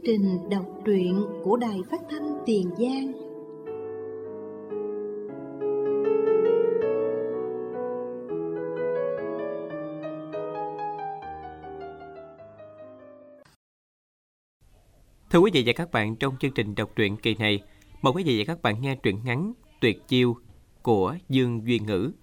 trình đọc truyện của Đài Phát thanh Tiền Giang. Thưa quý vị và các bạn, trong chương trình đọc truyện kỳ này, mời quý vị và các bạn nghe truyện ngắn Tuyệt Chiêu của Dương Duy Ngữ.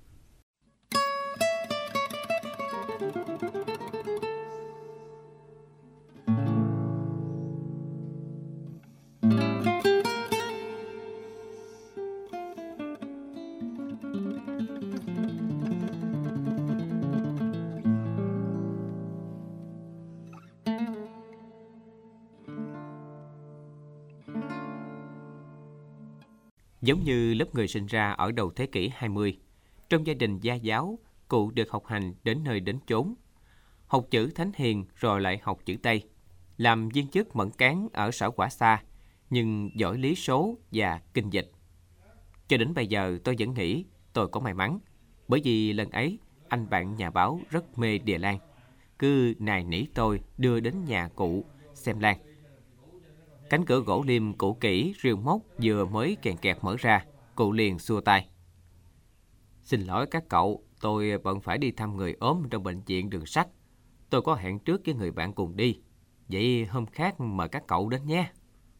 Giống như lớp người sinh ra ở đầu thế kỷ 20, trong gia đình gia giáo, cụ được học hành đến nơi đến chốn. Học chữ Thánh Hiền rồi lại học chữ Tây, làm viên chức mẫn cán ở sở Quả Xa, nhưng giỏi lý số và kinh dịch. Cho đến bây giờ tôi vẫn nghĩ tôi có may mắn, bởi vì lần ấy anh bạn nhà báo rất mê Địa Lan, cứ nài nỉ tôi đưa đến nhà cụ xem lan. Cánh cửa gỗ liêm cũ kỹ rêu mốc vừa mới kèn kẹt mở ra, cụ liền xua tay. Xin lỗi các cậu, tôi bận phải đi thăm người ốm trong bệnh viện Đường Sắt. Tôi có hẹn trước với người bạn cùng đi. Vậy hôm khác mời các cậu đến nhé.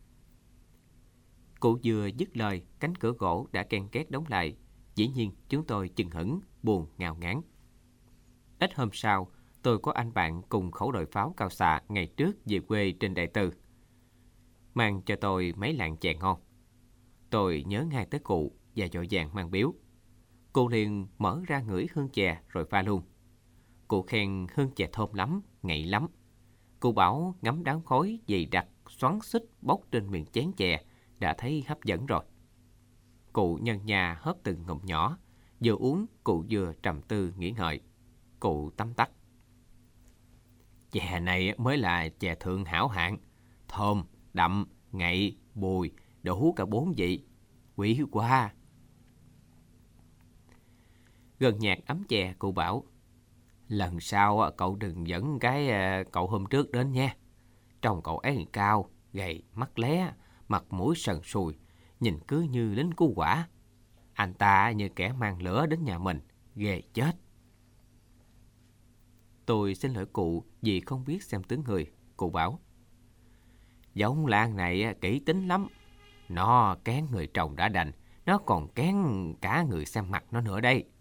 Cụ vừa dứt lời, cánh cửa gỗ đã ken két đóng lại. Dĩ nhiên chúng tôi chừng hững, buồn ngao ngán. Ít hôm sau, tôi có anh bạn cùng khẩu đội pháo cao xạ ngày trước về quê trên Đại Từ, mang cho tôi mấy lạng chè ngon. Tôi nhớ ngay tới cụ và vội vàng mang biếu. Cụ liền mở ra ngửi hương chè rồi pha luôn. Cụ khen hương chè thơm lắm, ngậy lắm. Cụ bảo ngắm đám khói dày đặc xoắn xít bốc trên miệng chén chè đã thấy hấp dẫn rồi. Cụ nhân nhà hớp từng ngụm nhỏ, vừa uống cụ vừa trầm tư nghĩ ngợi. Cụ tấm tắc. Chè này mới là chè thượng hảo hạng, thơm, đậm, ngậy, bùi, đủ cả 4 vị. Quý quá. Gần nhạt ấm chè, cụ bảo, lần sau cậu đừng dẫn cái cậu hôm trước đến nha. Trông cậu ấy cao, gầy, mắt lé, mặt mũi sần sùi, nhìn cứ như lính cứu hỏa. Anh ta như kẻ mang lửa đến nhà mình, ghê chết. Tôi xin lỗi cụ vì không biết xem tướng người. Cụ bảo, giống Lan này kỹ tính lắm. Nó kén người trồng đã đành, nó còn kén cả người xem mặt nó nữa đây.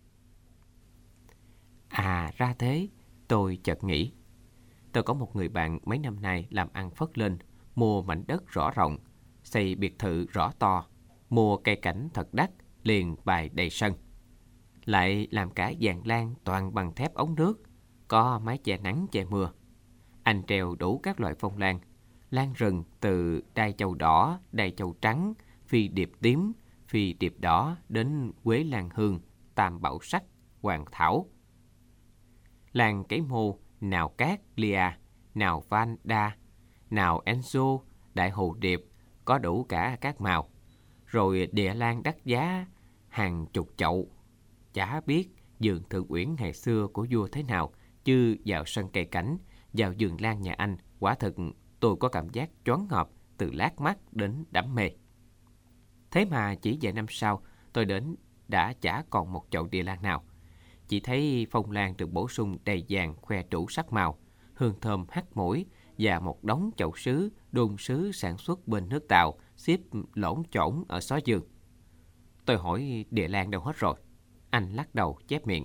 À ra thế, tôi chợt nghĩ. Tôi có một người bạn mấy năm nay làm ăn phất lên, mua mảnh đất rõ rộng, xây biệt thự rõ to, mua cây cảnh thật đắt, liền bày đầy sân. Lại làm cả giàn lan toàn bằng thép ống nước, có mái che nắng che mưa. Anh treo đủ các loại phong lan, lan rừng từ đai châu đỏ, đai châu trắng, phi điệp tím, phi điệp đỏ đến quế lan hương, tam bảo sắc, hoàng thảo. Lan cấy mô, nào cát, lia, nào van đa, nào enzo, đại hồ điệp, có đủ cả các màu. Rồi địa lan đắt giá, hàng chục chậu. Chả biết vườn Thượng Uyển ngày xưa của vua thế nào, chứ vào sân cây cảnh, vào vườn lan nhà anh, quả thực tôi có cảm giác choáng ngợp từ lác mắt đến đắm mê. Thế mà chỉ vài năm sau, tôi đến đã chả còn một chậu địa lan nào. Chỉ thấy phong lan được bổ sung đầy vàng khoe trũ sắc màu, hương thơm hắt mũi và một đống chậu sứ, đôn sứ sản xuất bên nước Tàu xếp lổn chổn ở xó giường. Tôi hỏi địa lan đâu hết rồi. Anh lắc đầu chép miệng.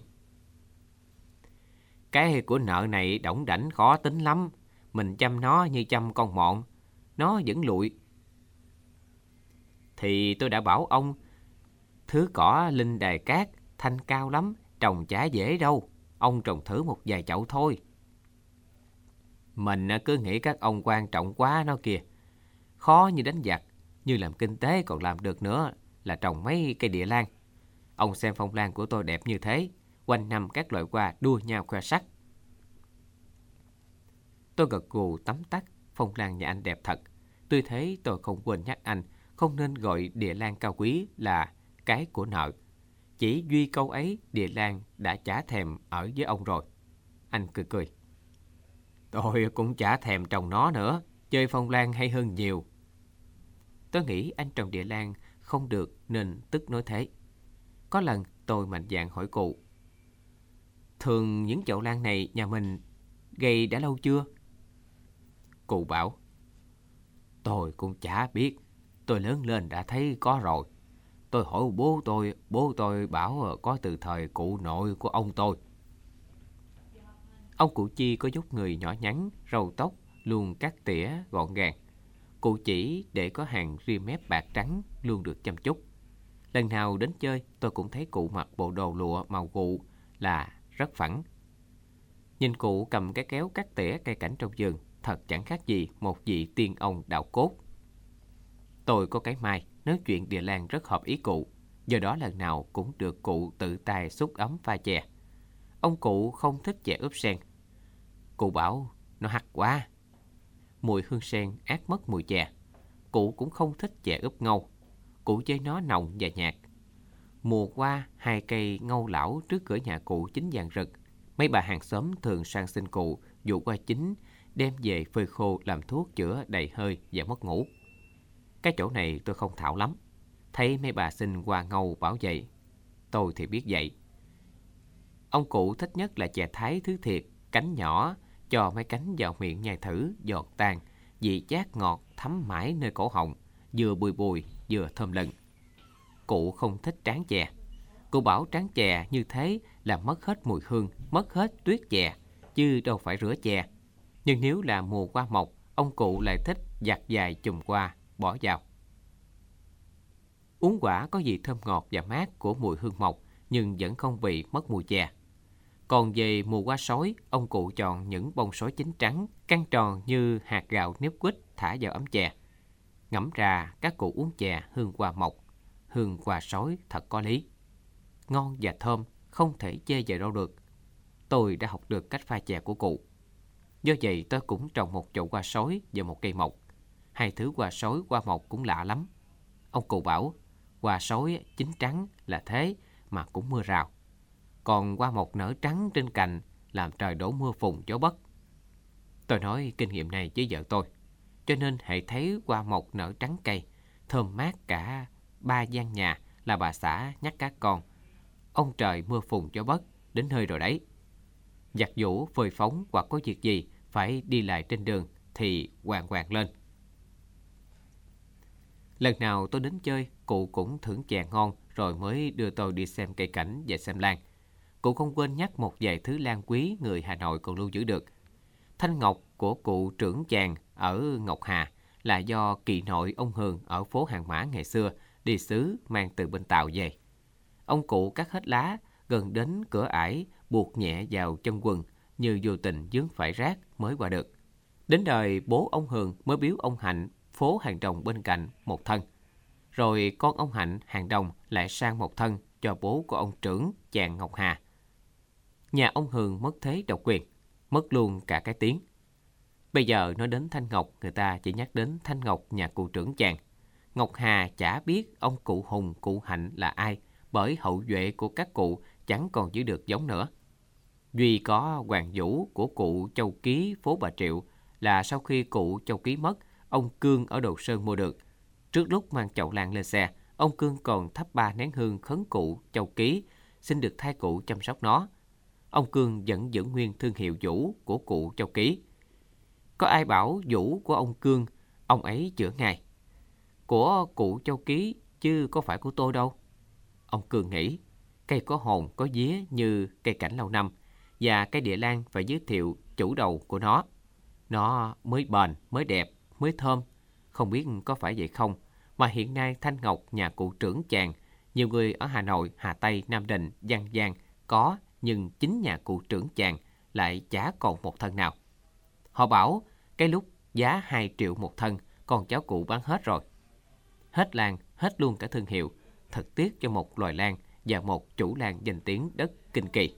Cái của nợ này đỏng đảnh khó tính lắm. Mình chăm nó như chăm con mọn, nó vẫn lụi. Thì tôi đã bảo ông, thứ cỏ linh đài cát thanh cao lắm, trồng chả dễ đâu. Ông trồng thử một vài chậu thôi. Mình cứ nghĩ các ông quan trọng quá nó kìa. Khó như đánh giặc, như làm kinh tế còn làm được nữa là trồng mấy cây địa lan. Ông xem phong lan của tôi đẹp như thế, quanh năm các loại hoa đua nhau khoe sắc. Tôi gật gù tấm tắc, phong lan nhà anh đẹp thật. Tuy thế tôi không quên nhắc anh không nên gọi địa lan cao quý là cái của nợ. Chỉ duy câu ấy địa lan đã chả thèm ở với ông rồi. Anh cười cười. Tôi cũng chả thèm trồng nó nữa, chơi phong lan hay hơn nhiều. Tôi nghĩ anh trồng địa lan không được nên tức nói thế. Có lần tôi mạnh dạn hỏi cụ: thường những chậu lan này nhà mình gây đã lâu chưa? Cụ bảo: tôi cũng chả biết, tôi lớn lên đã thấy có rồi. Tôi hỏi bố tôi bảo có từ thời cụ nội của ông tôi. Ông cụ Chi có dốc người nhỏ nhắn, râu tóc luôn cắt tỉa gọn gàng. Cụ chỉ để có hàng ria mép bạc trắng luôn được chăm chút. Lần nào đến chơi tôi cũng thấy cụ mặc bộ đồ lụa màu gụ là rất phẳng. Nhìn cụ cầm cái kéo cắt tỉa cây cảnh trong vườn, thật chẳng khác gì một vị tiên ông đạo cốt. Tôi có cái may nói chuyện địa lan rất hợp ý cụ, do đó lần nào cũng được cụ tự tay xúc ấm pha chè. Ông cụ không thích chè ướp sen. Cụ bảo nó hắc quá, mùi hương sen át mất mùi chè. Cụ cũng không thích chè ướp ngâu. Cụ chơi nó nồng và nhạt. Mùa qua, 2 cây ngâu lão trước cửa nhà cụ chín vàng rực. Mấy bà hàng xóm thường sang xin cụ dụ qua chín, đem về phơi khô làm thuốc chữa đầy hơi và mất ngủ. Cái chỗ này tôi không thạo lắm. Thấy mấy bà xin qua ngâu bảo vậy, tôi thì biết vậy. Ông cụ thích nhất là chè thái thứ thiệt, cánh nhỏ, cho mấy cánh vào miệng nhai thử, giòn tan, vị chát ngọt thấm mãi nơi cổ họng, vừa bùi bùi vừa thơm lừng. Cụ không thích tráng chè. Cụ bảo tráng chè như thế là mất hết mùi hương, mất hết tuyết chè, chứ đâu phải rửa chè. Nhưng nếu là mùa qua mộc, ông cụ lại thích giặt vài chùm qua bỏ vào. Uống quả có vị thơm ngọt và mát của mùi hương mộc, nhưng vẫn không bị mất mùi chè. Còn về mùa qua sói, ông cụ chọn những bông sói chín trắng, căng tròn như hạt gạo nếp quýt thả vào ấm chè. Ngẫm ra các cụ uống chè hương qua mộc, hương qua sói thật có lý. Ngon và thơm, không thể chê vào đâu được. Tôi đã học được cách pha chè của cụ. Do vậy tôi cũng trồng một chậu hoa sói và một cây mộc. 2 thứ hoa sói hoa mộc cũng lạ lắm. Ông cụ bảo hoa sói chín trắng là thế mà cũng mưa rào, còn hoa mộc nở trắng trên cành làm trời đổ mưa phùn gió bất. Tôi nói kinh nghiệm này với vợ tôi, cho nên hễ thấy hoa mộc nở trắng cây, thơm mát cả 3 gian nhà là bà xã nhắc các con: ông trời mưa phùn gió bất đến nơi rồi đấy. Giặt giũ phơi phóng hoặc có việc gì phải đi lại trên đường thì hoàng hoàng lên. Lần nào tôi đến chơi, cụ cũng thưởng chè ngon rồi mới đưa tôi đi xem cây cảnh và xem lan. Cụ không quên nhắc một vài thứ lan quý người Hà Nội còn lưu giữ được. Thanh ngọc của cụ trưởng chàng ở Ngọc Hà là do kỳ nội ông Hường ở phố Hàng Mã ngày xưa đi xứ mang từ bên Tàu về. Ông cụ cắt hết lá, gần đến cửa ải, buộc nhẹ vào chân quần như vô tình vướng phải rác mới qua được. Đến đời bố ông Hường mới biếu ông Hạnh phố Hàng Đồng bên cạnh một thân. Rồi con ông Hạnh Hàng Đồng lại sang một thân cho bố của ông trưởng chàng Ngọc Hà. Nhà ông Hường mất thế độc quyền, mất luôn cả cái tiếng. Bây giờ nói đến thanh ngọc, người ta chỉ nhắc đến thanh ngọc nhà cụ trưởng chàng. Ngọc Hà chả biết ông cụ Hùng, cụ Hạnh là ai, bởi hậu duệ của các cụ chẳng còn giữ được giống nữa. Duy có Hoàng Vũ của cụ Châu Ký phố Bà Triệu là sau khi cụ Châu Ký mất, ông Cương ở Đồ Sơn mua được. Trước lúc mang chậu lan lên xe, ông Cương còn thắp 3 nén hương khấn cụ Châu Ký, xin được thay cụ chăm sóc nó. Ông Cương vẫn giữ nguyên thương hiệu Vũ của cụ Châu Ký. Có ai bảo Vũ của ông Cương, ông ấy chữa ngay. Của cụ Châu Ký chứ có phải của tôi đâu. Ông Cương nghĩ cây có hồn có vía như cây cảnh lâu năm, và cây địa lan phải giới thiệu chủ đầu của nó mới bền, mới đẹp, mới thơm. Không biết có phải vậy không mà hiện nay thanh ngọc nhà cụ trưởng chàng, nhiều người ở Hà Nội, Hà Tây, Nam Định, Văn Giang có, nhưng chính nhà cụ trưởng chàng lại chả còn một thân nào. Họ bảo cái lúc giá 2 triệu một thân, con cháu cụ bán hết rồi. Hết lan, hết luôn cả thương hiệu. Thật tiếc cho một loài lan và một chủ lan danh tiếng đất Kinh Kỳ.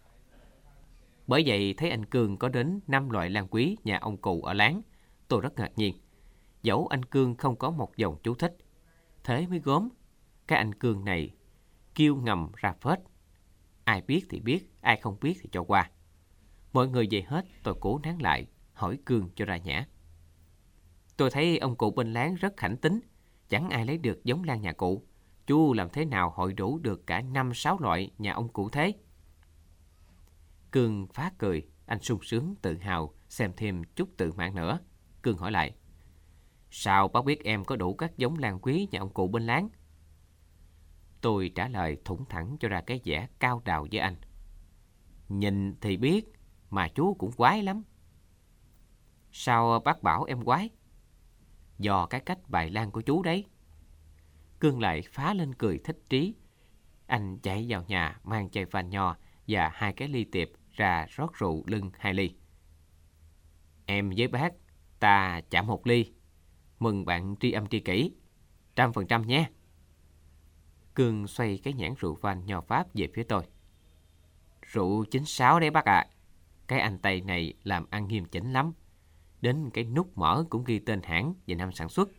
Bởi vậy thấy anh Cương có đến 5 loại lan quý nhà ông cụ ở láng, tôi rất ngạc nhiên. Dẫu anh Cương không có một dòng chú thích. Thế mới gớm, cái anh Cương này kêu ngầm ra phết. Ai biết thì biết, ai không biết thì cho qua. Mọi người về hết, tôi cố nán lại, hỏi Cương cho ra nhã. Tôi thấy ông cụ bên láng rất khảnh tính, chẳng ai lấy được giống lan nhà cụ. Chú làm thế nào hội đủ được cả 5-6 loại nhà ông cụ thế? Cương phá cười, anh sung sướng tự hào, xem thêm chút tự mãn nữa. Cương hỏi lại, sao bác biết em có đủ các giống lan quý nhà ông cụ bên láng? Tôi trả lời thủng thẳng cho ra cái vẻ cao đào với anh. Nhìn thì biết, mà chú cũng quái lắm. Sao bác bảo em quái? Do cái cách bày lan của chú đấy. Cương lại phá lên cười thích trí. Anh chạy vào nhà mang chai pha nho và 2 cái ly tiệp ra rót rượu lưng 2 ly. Em với bác, ta chạm 1 ly. Mừng bạn tri âm tri kỷ, 100% nhé. Cương xoay cái nhãn rượu vang nho Pháp về phía tôi. Rượu 96 đấy bác ạ. Cái anh Tây này làm ăn nghiêm chỉnh lắm. Đến cái nút mỡ cũng ghi tên hãng và năm sản xuất.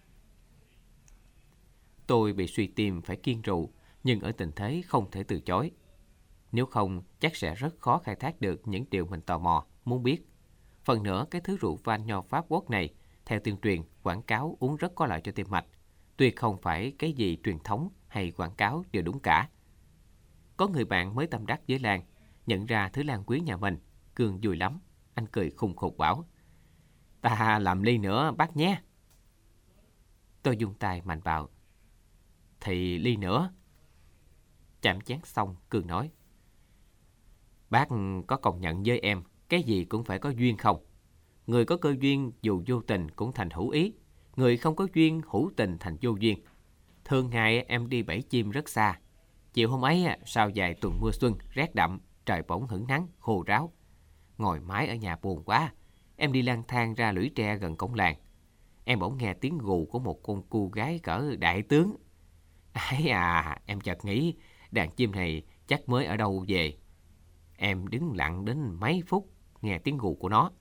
Tôi bị suy tim phải kiêng rượu, nhưng ở tình thế không thể từ chối. Nếu không, chắc sẽ rất khó khai thác được những điều mình tò mò, muốn biết. Phần nữa, cái thứ rượu vang nho Pháp Quốc này, theo tuyên truyền, quảng cáo uống rất có lợi cho tim mạch. Tuyệt không phải cái gì truyền thống hay quảng cáo đều đúng cả. Có người bạn mới tâm đắc với lan, nhận ra thứ lan quý nhà mình. Cương vui lắm. Anh cười khùng khục bảo, ta làm ly nữa bác nhé. Tôi dùng tay mạnh vào. Thì ly nữa. Chạm chén xong, Cương nói, bác có công nhận với em, cái gì cũng phải có duyên không? Người có cơ duyên dù vô tình cũng thành hữu ý. Người không có duyên hữu tình thành vô duyên. Thường ngày em đi bẫy chim rất xa. Chiều hôm ấy, sau vài tuần mưa xuân, rét đậm, trời bỗng hửng nắng, khô ráo. Ngồi mãi ở nhà buồn quá, em đi lang thang ra lũy tre gần cổng làng. Em bỗng nghe tiếng gù của một con cu gái cỡ đại tướng. Ấy à, em chợt nghĩ đàn chim này chắc mới ở đâu về. Em đứng lặng đến mấy phút nghe tiếng gù của nó.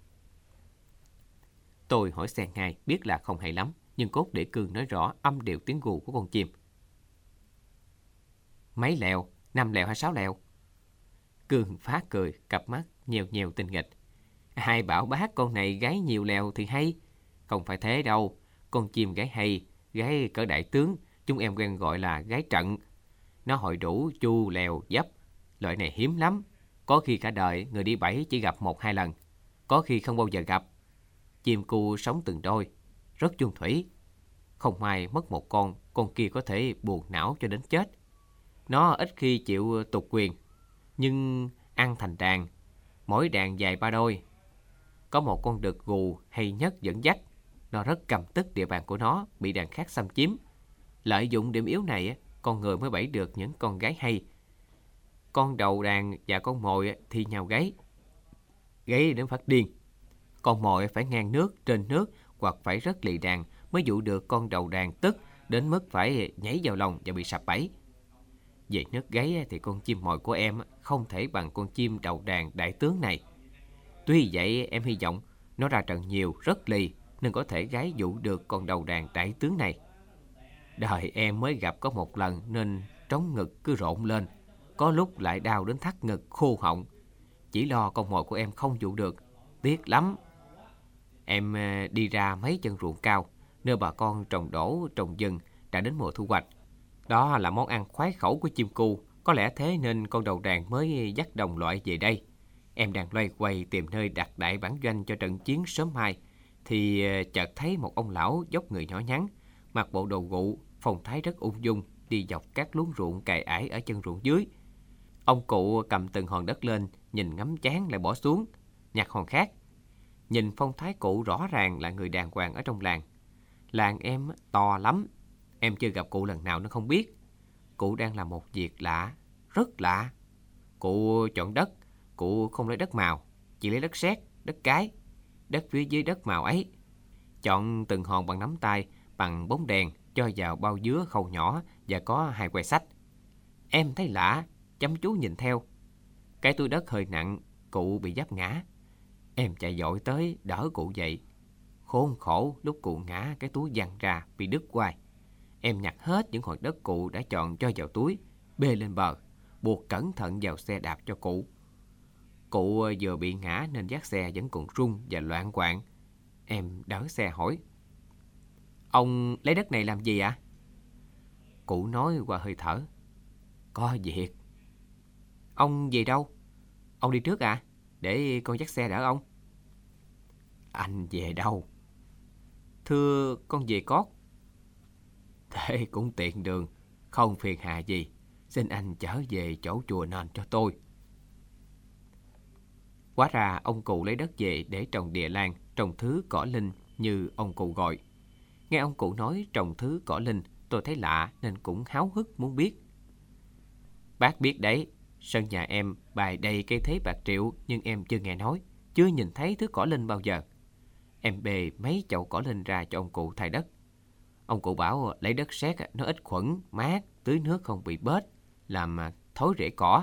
Tôi hỏi xen ngay, biết là không hay lắm, nhưng cốt để Cương nói rõ âm điệu tiếng gù của con chim. Mấy lèo, 5 lèo hay 6 lèo? Cương phá cười, cặp mắt nhèo nhèo tinh nghịch. Ai bảo bác con này gáy nhiều lèo thì hay? Không phải thế đâu, con chim gáy hay, gáy cỡ đại tướng, chúng em quen gọi là gáy trận. Nó hội đủ chu lèo dấp, loại này hiếm lắm. Có khi cả đời người đi bẫy chỉ gặp 1-2 lần, có khi không bao giờ gặp. Chim cu sống từng đôi, rất chung thủy. Không may mất một con kia có thể buồn não cho đến chết. Nó ít khi chịu tục quyền, nhưng ăn thành đàn, mỗi đàn dài 3 đôi. Có một con đực gù hay nhất dẫn dắt. Nó rất căm tức địa bàn của nó bị đàn khác xâm chiếm. Lợi dụng điểm yếu này, con người mới bẫy được những con gái hay. Con đầu đàn và con mồi thì nhau gáy đến phát điên. Con mồi phải ngang nước, trên nước hoặc phải rất lì đàn mới dụ được con đầu đàn, tức đến mức phải nhảy vào lòng và bị sập bẫy. Về nước gáy thì con chim mồi của em không thể bằng con chim đầu đàn đại tướng này. Tuy vậy em hy vọng nó ra trận nhiều, rất lì, nên có thể gái dụ được con đầu đàn đại tướng này. Đời em mới gặp có một lần nên trống ngực cứ rộn lên, có lúc lại đau đến thắt ngực khô họng. Chỉ lo con mồi của em không dụ được, tiếc lắm. Em đi ra mấy chân ruộng cao, nơi bà con trồng đổ trồng vừng đã đến mùa thu hoạch. Đó là món ăn khoái khẩu của chim cu, có lẽ thế nên con đầu đàn mới dắt đồng loại về đây. Em đang loay hoay tìm nơi đặt đại bản doanh cho trận chiến sớm mai, thì chợt thấy một ông lão dốc người nhỏ nhắn, mặc bộ đồ gụ, phong thái rất ung dung, đi dọc các luống ruộng cày ải ở chân ruộng dưới. Ông cụ cầm từng hòn đất lên, nhìn ngắm chán lại bỏ xuống, nhặt hòn khác. Nhìn phong thái cụ rõ ràng là người đàng hoàng ở trong làng. Làng em to lắm, em chưa gặp cụ lần nào nên không biết. Cụ đang làm một việc lạ, rất lạ. Cụ chọn đất, cụ không lấy đất màu, chỉ lấy đất sét, đất cái. Đất phía dưới đất màu ấy, chọn từng hòn bằng nắm tay, bằng bóng đèn, cho vào bao dứa khâu nhỏ và có 2 que sắt. Em thấy lạ, chăm chú nhìn theo. Cái túi đất hơi nặng, cụ bị vấp ngã. Em chạy vội tới đỡ cụ dậy. Khốn khổ, lúc cụ ngã cái túi văng ra bị đứt quai. Em nhặt hết những hòn đất cụ đã chọn cho vào túi, bê lên bờ, buộc cẩn thận vào xe đạp cho cụ. Cụ vừa bị ngã nên dắt xe vẫn còn rung và loạn quạng. Em đỡ xe hỏi, Ông lấy đất này làm gì ạ? Cụ nói qua hơi thở. Có việc. Ông về đâu? Ông đi trước à? Để con dắt xe đỡ ông. Anh về đâu? Thưa, con về Cót. Thế cũng tiện đường, không phiền hà gì. Xin anh chở về chỗ chùa nền cho tôi. Hóa ra ông cụ lấy đất về để trồng địa lan, trồng thứ cỏ linh như ông cụ gọi. Nghe ông cụ nói trồng thứ cỏ linh, tôi thấy lạ nên cũng háo hức muốn biết. Bác biết đấy, sân nhà em bày đầy cây thế bạc triệu nhưng em chưa nghe nói, chưa nhìn thấy thứ cỏ linh bao giờ. Em bê mấy chậu cỏ linh ra cho ông cụ thay đất. Ông cụ bảo lấy đất sét nó ít khuẩn, mát, tưới nước không bị bết, làm thối rễ cỏ.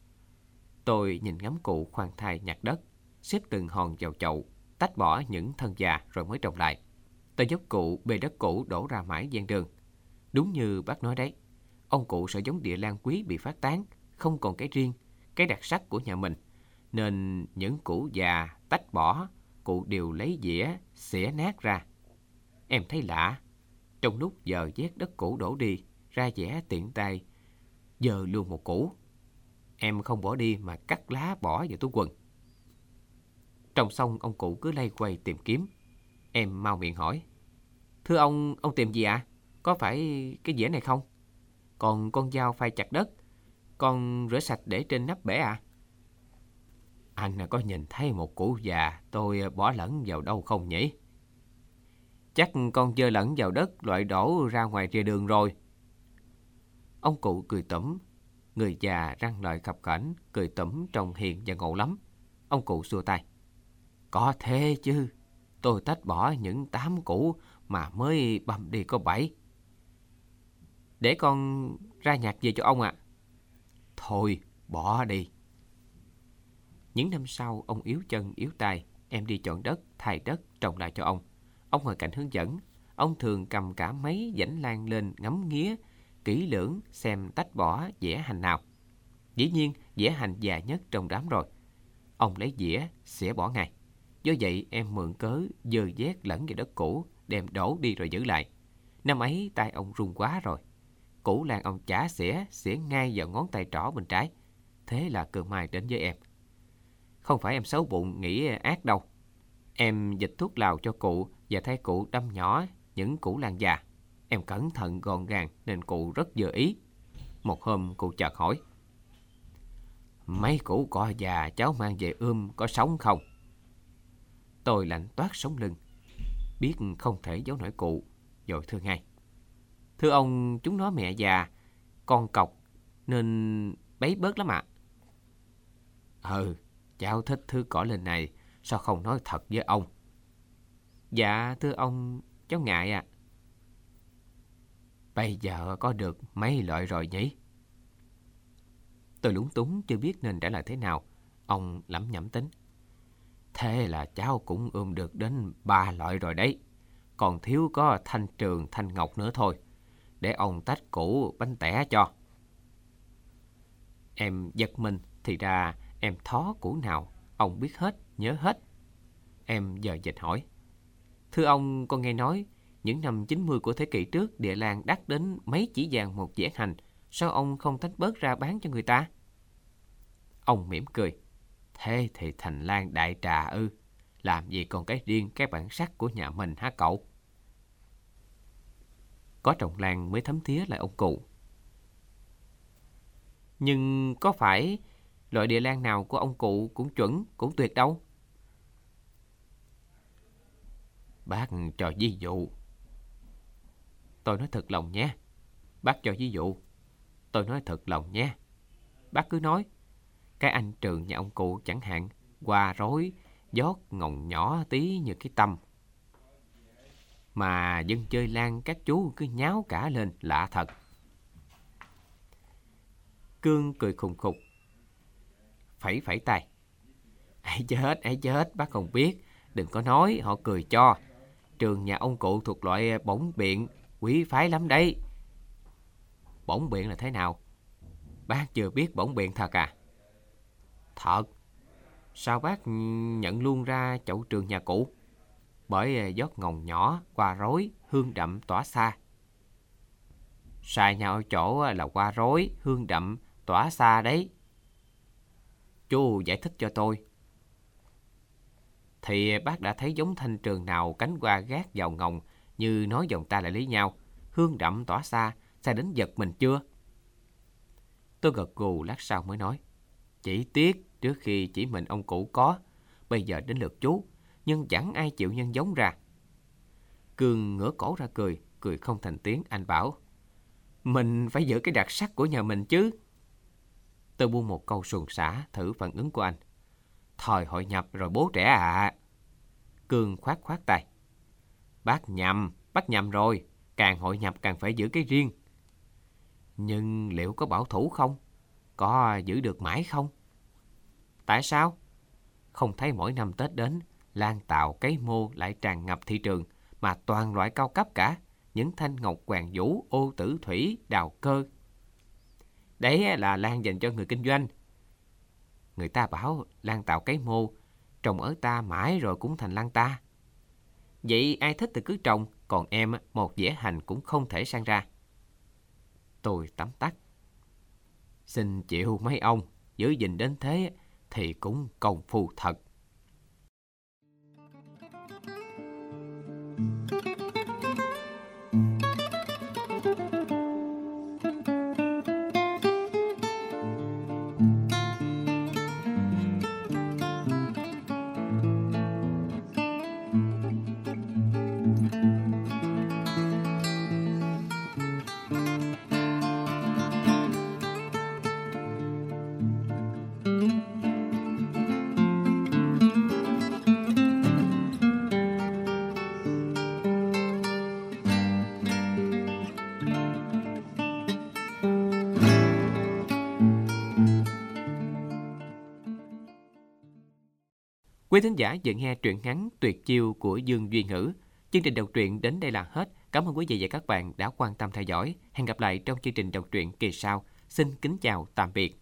Tôi nhìn ngắm cụ khoan thai nhặt đất, xếp từng hòn vào chậu, tách bỏ những thân già rồi mới trồng lại. Tôi giúp cụ bê đất cũ đổ ra mãi ven đường. Đúng như bác nói đấy, ông cụ sợ giống địa lan quý bị phát tán, không còn cái riêng, cái đặc sắc của nhà mình. Nên những củ già tách bỏ, cụ đều lấy dĩa, xẻ nát ra. Em thấy lạ, trong lúc giờ vét đất cũ đổ đi, ra dẻ tiện tay, giờ luôn một củ. Em không bỏ đi mà cắt lá bỏ vào túi quần. Trồng xong ông cụ cứ lay quay tìm kiếm. Em mau miệng hỏi. Thưa ông tìm gì ạ? Có phải cái dĩa này không? Còn con dao phay chặt đất, con rửa sạch để trên nắp bể à? Anh có nhìn thấy một củ già tôi bỏ lẫn vào đâu không nhỉ? Chắc con dơ lẫn vào đất loại đổ ra ngoài rìa đường rồi. Ông cụ cười tủm. Người già răng lợi khập khểnh, cười tủm trông hiền và ngộ lắm. Ông cụ xua tay. Có thế chứ, tôi tách bỏ những 8 củ mà mới băm đi có 7. Để con ra nhặt về cho ông ạ. Thôi, bỏ đi. Những năm sau, ông yếu chân yếu tay, em đi chọn đất, thay đất, trồng lại cho ông. Ông ngồi cạnh hướng dẫn. Ông thường cầm cả mấy dãnh lan lên ngắm nghía, kỹ lưỡng xem tách bỏ dẻ hành nào. Dĩ nhiên, dẻ hành già nhất trong đám rồi. Ông lấy dĩa, xẻ bỏ ngay. Do vậy, em mượn cớ dơ vét lẫn vào đất cũ, đem đổ đi rồi giữ lại. Năm ấy, tay ông run quá rồi. Củ lan ông chả xẻ ngay vào ngón tay trỏ bên trái. Thế là cơn mai đến với em. Không phải em xấu bụng nghĩ ác đâu. Em dịch thuốc lào cho cụ và thay cụ đâm nhỏ những củ lan già. Em cẩn thận gọn gàng nên cụ rất vừa ý. Một hôm cụ chợt hỏi. Mấy củ cỏ già cháu mang về có sống không? Tôi lạnh toát sống lưng. Biết không thể giấu nổi cụ, vội thưa ngay. Thưa ông, chúng nó mẹ già, con cọc nên bấy bớt lắm ạ. Cháu thích thứ cỏ linh này, sao không nói thật với ông? Dạ thưa ông, cháu ngại ạ. Bây giờ có được mấy loại rồi nhỉ? Tôi lúng túng chưa biết nên trả lời thế nào. Ông lẩm nhẩm tính. Thế là cháu cũng được đến 3 loại rồi đấy. Còn thiếu có thanh trường, thanh ngọc nữa thôi. Để ông tách củ bánh tẻ cho. Em giật mình, thì ra em thó củ nào, ông biết hết, nhớ hết. Em giờ dịch hỏi. Thưa ông, con nghe nói, những năm 90 của thế kỷ trước, địa lan đắt đến mấy chỉ vàng một dĩa hành. Sao ông không tách bớt ra bán cho người ta? Ông mỉm cười. Thế thì thành lan đại trà ư? Làm gì còn cái riêng cái bản sắc của nhà mình hả cậu? Có trồng lan mới thấm thía lại ông cụ. Nhưng có phải loại địa lan nào của ông cụ cũng chuẩn, cũng tuyệt đâu? Bác cho ví dụ. Tôi nói thật lòng nhé. Bác cho ví dụ. Tôi nói thật lòng nhé. Bác cứ nói. Cái anh Trường nhà ông cụ chẳng hạn, hoa rối, giót ngồng nhỏ tí như cái tăm. Mà dân chơi lan các chú cứ nháo cả lên, lạ thật. Cương cười khùng khục, phẩy phẩy tay. Ấy chết, bác không biết. Đừng có nói, họ cười cho. Trường nhà ông cụ thuộc loại bổng biện, quý phái lắm đấy. Bổng biện là thế nào? Bác chưa biết bổng biện thật à? Thật. Sao bác nhận luôn ra chậu Trường nhà cụ? Bởi giót ngồng nhỏ, hoa rối, hương đậm tỏa xa. Sai nhau ở chỗ là hoa rối, hương đậm tỏa xa đấy. Chú giải thích cho tôi. Thì bác đã thấy giống thanh trường nào cánh hoa gác vào ngồng như nói dòng ta lại lý nhau, hương đậm tỏa xa, sao đến giật mình chưa? Tôi gật gù lát sau mới nói. Chỉ tiếc trước khi chỉ mình ông cụ có, bây giờ đến lượt chú, nhưng chẳng ai chịu nhân giống ra. Cường ngửa cổ ra cười không thành tiếng. Anh bảo, mình phải giữ cái đặc sắc của nhà mình chứ. Tôi buông một câu suồng sã thử phản ứng của anh. Thời hội nhập rồi bố trẻ ạ. Cường khoát tay. Bác nhầm rồi, càng hội nhập càng phải giữ cái riêng. Nhưng liệu có bảo thủ không? Có giữ được mãi không? Tại sao? Không thấy mỗi năm Tết đến, lan tàu cấy mô lại tràn ngập thị trường, mà toàn loại cao cấp cả, những thanh ngọc hoàng vũ, ô tử thủy, đào cơ. Đấy là lan dành cho người kinh doanh. Người ta bảo lan tàu cấy mô, trồng ở ta mãi rồi cũng thành lan ta. Vậy ai thích thì cứ trồng, còn em một dĩa hành cũng không thể sang ra. Tôi tấm tắc. Xin chịu mấy ông, giữ gìn đến thế thì cũng công phu thật. Quý thính giả vừa nghe truyện ngắn Tuyệt chiêu của Dương Duy Ngữ. Chương trình đọc truyện đến đây là hết. Cảm ơn quý vị và các bạn đã quan tâm theo dõi. Hẹn gặp lại trong chương trình đọc truyện kỳ sau. Xin kính chào tạm biệt.